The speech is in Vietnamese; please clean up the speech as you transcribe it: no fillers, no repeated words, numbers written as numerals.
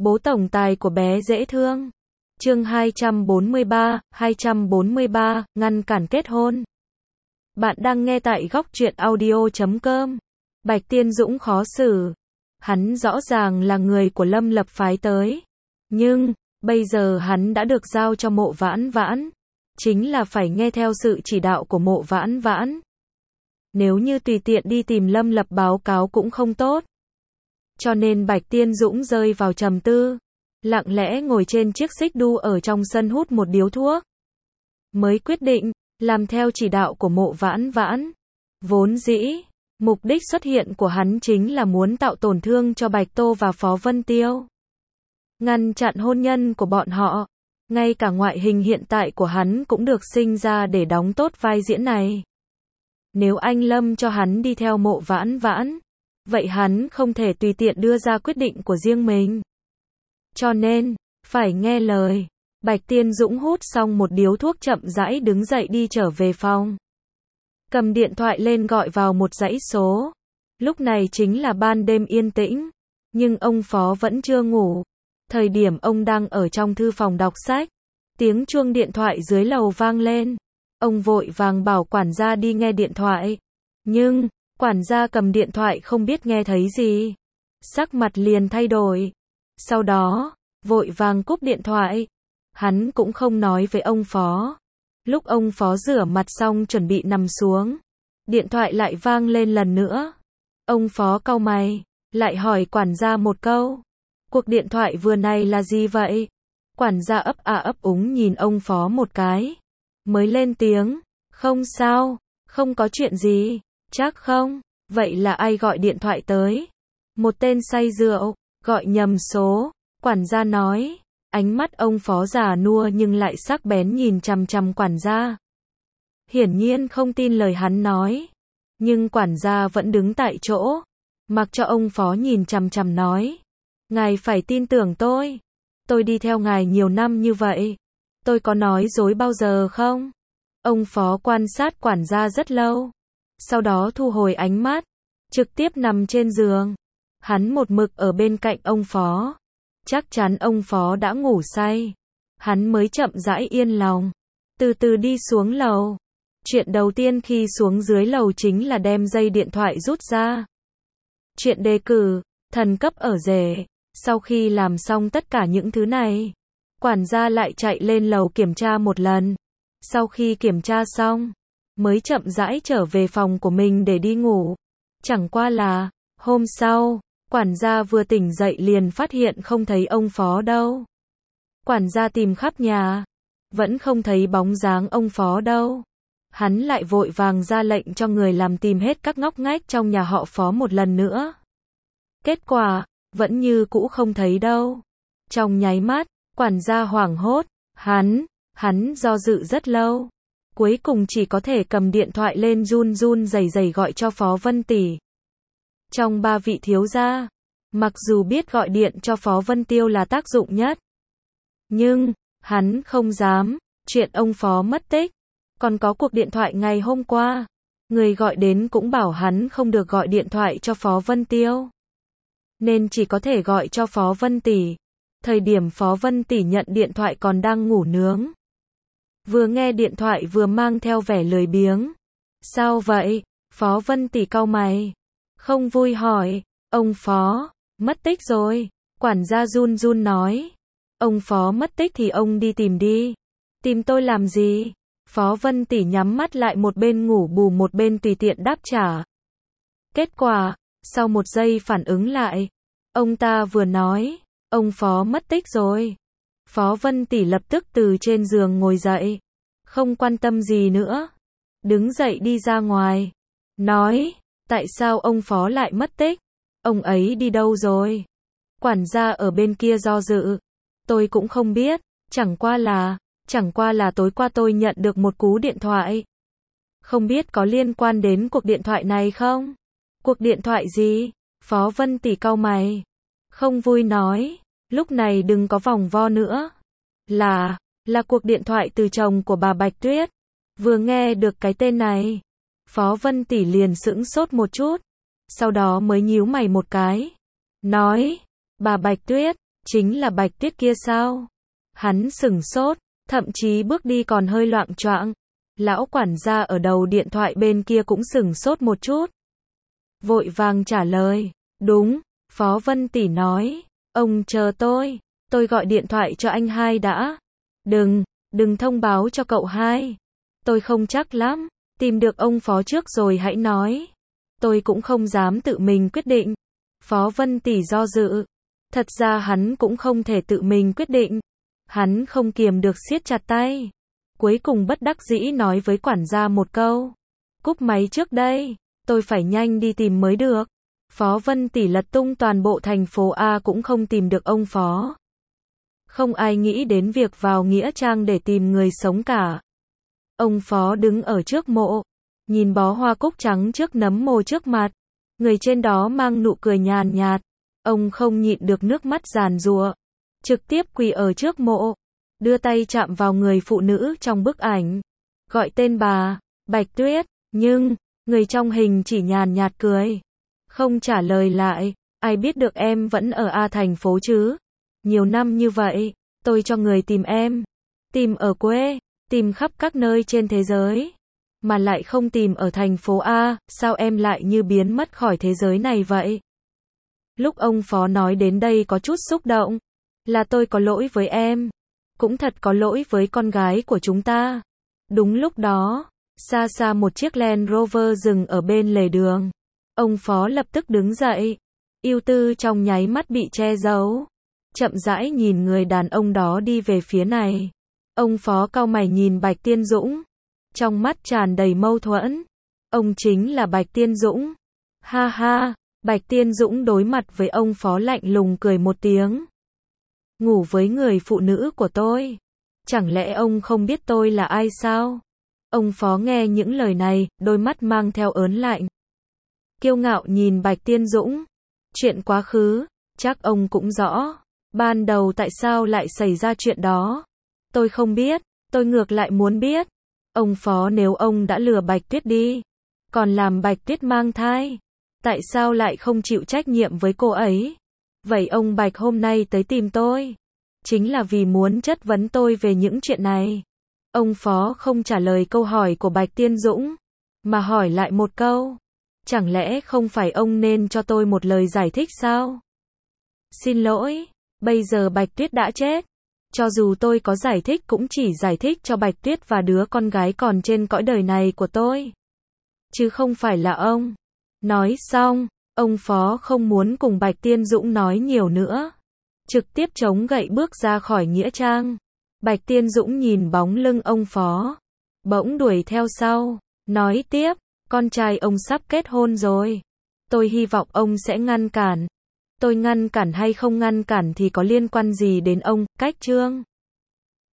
Bố tổng tài của bé dễ thương. Chương 243, ngăn cản kết hôn. Bạn đang nghe tại góc truyện audio.com. Bạch Tiên Dũng khó xử. Hắn rõ ràng là người của Lâm Lập phái tới. Nhưng, bây giờ hắn đã được giao cho Mộ Vãn Vãn. Chính là phải nghe theo sự chỉ đạo của Mộ Vãn Vãn. Nếu như tùy tiện đi tìm Lâm Lập báo cáo cũng không tốt. Cho nên Bạch Tiên Dũng rơi vào trầm tư. Lặng lẽ ngồi trên chiếc xích đu ở trong sân hút một điếu thuốc. Mới quyết định, làm theo chỉ đạo của Mộ Vãn Vãn. Vốn dĩ, mục đích xuất hiện của hắn chính là muốn tạo tổn thương cho Bạch Tô và Phó Vân Tiêu. Ngăn chặn hôn nhân của bọn họ. Ngay cả ngoại hình hiện tại của hắn cũng được sinh ra để đóng tốt vai diễn này. Nếu anh Lâm cho hắn đi theo Mộ Vãn Vãn, vậy hắn không thể tùy tiện đưa ra quyết định của riêng mình. Cho nên, phải nghe lời. Bạch Tiên Dũng hút xong một điếu thuốc chậm rãi đứng dậy đi trở về phòng. Cầm điện thoại lên gọi vào một dãy số. Lúc này chính là ban đêm yên tĩnh. Nhưng ông Phó vẫn chưa ngủ. Thời điểm ông đang ở trong thư phòng đọc sách. Tiếng chuông điện thoại dưới lầu vang lên. Ông vội vàng bảo quản gia đi nghe điện thoại. Nhưng, quản gia cầm điện thoại không biết nghe thấy gì. Sắc mặt liền thay đổi. Sau đó, vội vàng cúp điện thoại. Hắn cũng không nói với ông Phó. Lúc ông Phó rửa mặt xong chuẩn bị nằm xuống. Điện thoại lại vang lên lần nữa. Ông Phó cau mày, lại hỏi quản gia một câu. Cuộc điện thoại vừa này là gì vậy? Quản gia ấp a ấp úng nhìn ông Phó một cái. Mới lên tiếng, không sao, không có chuyện gì, chắc không? Vậy là ai gọi điện thoại tới? Một tên say rượu, gọi nhầm số, quản gia nói. Ánh mắt ông Phó già nua nhưng lại sắc bén nhìn chằm chằm quản gia. Hiển nhiên không tin lời hắn nói. Nhưng quản gia vẫn đứng tại chỗ. Mặc cho ông Phó nhìn chằm chằm nói. Ngài phải tin tưởng tôi. Tôi đi theo ngài nhiều năm như vậy. Tôi có nói dối bao giờ không? Ông Phó quan sát quản gia rất lâu. Sau đó thu hồi ánh mắt. Trực tiếp nằm trên giường. Hắn một mực ở bên cạnh ông Phó. Chắc chắn ông Phó đã ngủ say. Hắn mới chậm rãi yên lòng. Từ từ đi xuống lầu. Chuyện đầu tiên khi xuống dưới lầu chính là đem dây điện thoại rút ra. Chuyện đề cử, thần cấp ở rể. Sau khi làm xong tất cả những thứ này, quản gia lại chạy lên lầu kiểm tra một lần. Sau khi kiểm tra xong, mới chậm rãi trở về phòng của mình để đi ngủ. Chẳng qua là, hôm sau, quản gia vừa tỉnh dậy liền phát hiện không thấy ông Phó đâu. Quản gia tìm khắp nhà, vẫn không thấy bóng dáng ông Phó đâu. Hắn lại vội vàng ra lệnh cho người làm tìm hết các ngóc ngách trong nhà họ Phó một lần nữa. Kết quả, vẫn như cũ không thấy đâu. Trong nháy mắt, quản gia hoảng hốt, hắn do dự rất lâu. Cuối cùng chỉ có thể cầm điện thoại lên run run rẩy rẩy gọi cho Phó Vân Tỷ. Trong ba vị thiếu gia, mặc dù biết gọi điện cho Phó Vân Tiêu là tác dụng nhất. Nhưng, hắn không dám, chuyện ông Phó mất tích. Còn có cuộc điện thoại ngày hôm qua. Người gọi đến cũng bảo hắn không được gọi điện thoại cho Phó Vân Tiêu. Nên chỉ có thể gọi cho Phó Vân Tỷ. Thời điểm Phó Vân Tỷ nhận điện thoại còn đang ngủ nướng. Vừa nghe điện thoại vừa mang theo vẻ lười biếng. Sao vậy? Phó Vân Tỷ cau mày. Không vui hỏi. Ông Phó, mất tích rồi. Quản gia run run nói. Ông Phó mất tích thì ông đi tìm đi. Tìm tôi làm gì? Phó Vân Tỷ nhắm mắt lại một bên ngủ bù một bên tùy tiện đáp trả. Kết quả, sau một giây phản ứng lại. Ông ta vừa nói, ông Phó mất tích rồi. Phó Vân Tỷ lập tức từ trên giường ngồi dậy. Không quan tâm gì nữa. Đứng dậy đi ra ngoài. Nói, tại sao ông Phó lại mất tích? Ông ấy đi đâu rồi? Quản gia ở bên kia do dự. Tôi cũng không biết, chẳng qua là tối qua tôi nhận được một cú điện thoại. Không biết có liên quan đến cuộc điện thoại này không? Cuộc điện thoại gì? Phó Vân Tỷ cau mày. Không vui nói, lúc này đừng có vòng vo nữa. Là cuộc điện thoại từ chồng của bà Bạch Tuyết. Vừa nghe được cái tên này, Phó Vân Tỷ liền sững sốt một chút. Sau đó mới nhíu mày một cái. Nói, bà Bạch Tuyết, Chính là Bạch Tuyết kia sao? Hắn sửng sốt, thậm chí bước đi còn hơi loạng choạng. Lão quản gia ở đầu điện thoại bên kia cũng sửng sốt một chút. Vội vàng trả lời, đúng, Phó Vân Tỷ nói, ông chờ tôi gọi điện thoại cho anh hai đã. Đừng thông báo cho cậu hai. Tôi không chắc lắm, tìm được ông Phó trước rồi hãy nói. Tôi cũng không dám tự mình quyết định. Phó Vân Tỷ do dự. Thật ra hắn cũng không thể tự mình quyết định. Hắn không kiềm được siết chặt tay. Cuối cùng bất đắc dĩ nói với quản gia một câu. Cúp máy trước đây, tôi phải nhanh đi tìm mới được. Phó Vân Tỷ lật tung toàn bộ thành phố A cũng không tìm được ông Phó. Không ai nghĩ đến việc vào nghĩa trang để tìm người sống cả. Ông Phó đứng ở trước mộ, nhìn bó hoa cúc trắng trước nấm mồ trước mặt. Người trên đó mang nụ cười nhàn nhạt. Ông không nhịn được nước mắt giàn giụa. Trực tiếp quỳ ở trước mộ. Đưa tay chạm vào người phụ nữ trong bức ảnh. Gọi tên bà, Bạch Tuyết. Nhưng, người trong hình chỉ nhàn nhạt cười. Không trả lời lại. Ai biết được em vẫn ở A thành phố chứ? Nhiều năm như vậy, tôi cho người tìm em. Tìm ở quê, tìm khắp các nơi trên thế giới. Mà lại không tìm ở thành phố A, sao em lại như biến mất khỏi thế giới này vậy? Lúc ông Phó nói đến đây có chút xúc động. Là tôi có lỗi với em. Cũng thật có lỗi với con gái của chúng ta. Đúng lúc đó, xa xa một chiếc Land Rover dừng ở bên lề đường. Ông Phó lập tức đứng dậy. Ưu tư trong nháy mắt bị che giấu. Chậm rãi nhìn người đàn ông đó đi về phía này. Ông Phó cau mày nhìn Bạch Tiên Dũng. Trong mắt tràn đầy mâu thuẫn. Ông chính là Bạch Tiên Dũng. Ha ha, Bạch Tiên Dũng đối mặt với ông Phó lạnh lùng cười một tiếng. Ngủ với người phụ nữ của tôi. Chẳng lẽ ông không biết tôi là ai sao? Ông Phó nghe những lời này, đôi mắt mang theo ớn lạnh. Kiêu ngạo nhìn Bạch Tiên Dũng. Chuyện quá khứ, chắc ông cũng rõ. Ban đầu tại sao lại xảy ra chuyện đó? Tôi không biết, tôi ngược lại muốn biết. Ông Phó nếu ông đã lừa Bạch Tuyết đi, còn làm Bạch Tuyết mang thai, tại sao lại không chịu trách nhiệm với cô ấy? Vậy ông Bạch hôm nay tới tìm tôi, chính là vì muốn chất vấn tôi về những chuyện này. Ông Phó không trả lời câu hỏi của Bạch Tiên Dũng, mà hỏi lại một câu. Chẳng lẽ không phải ông nên cho tôi một lời giải thích sao? Xin lỗi, bây giờ Bạch Tuyết đã chết. Cho dù tôi có giải thích cũng chỉ giải thích cho Bạch Tuyết và đứa con gái còn trên cõi đời này của tôi. Chứ không phải là ông. Nói xong, ông Phó không muốn cùng Bạch Tiên Dũng nói nhiều nữa. Trực tiếp chống gậy bước ra khỏi nghĩa trang. Bạch Tiên Dũng nhìn bóng lưng ông Phó. Bỗng đuổi theo sau. Nói tiếp, con trai ông sắp kết hôn rồi. Tôi hy vọng ông sẽ ngăn cản. Tôi ngăn cản hay không ngăn cản thì có liên quan gì đến ông, Cách Trương?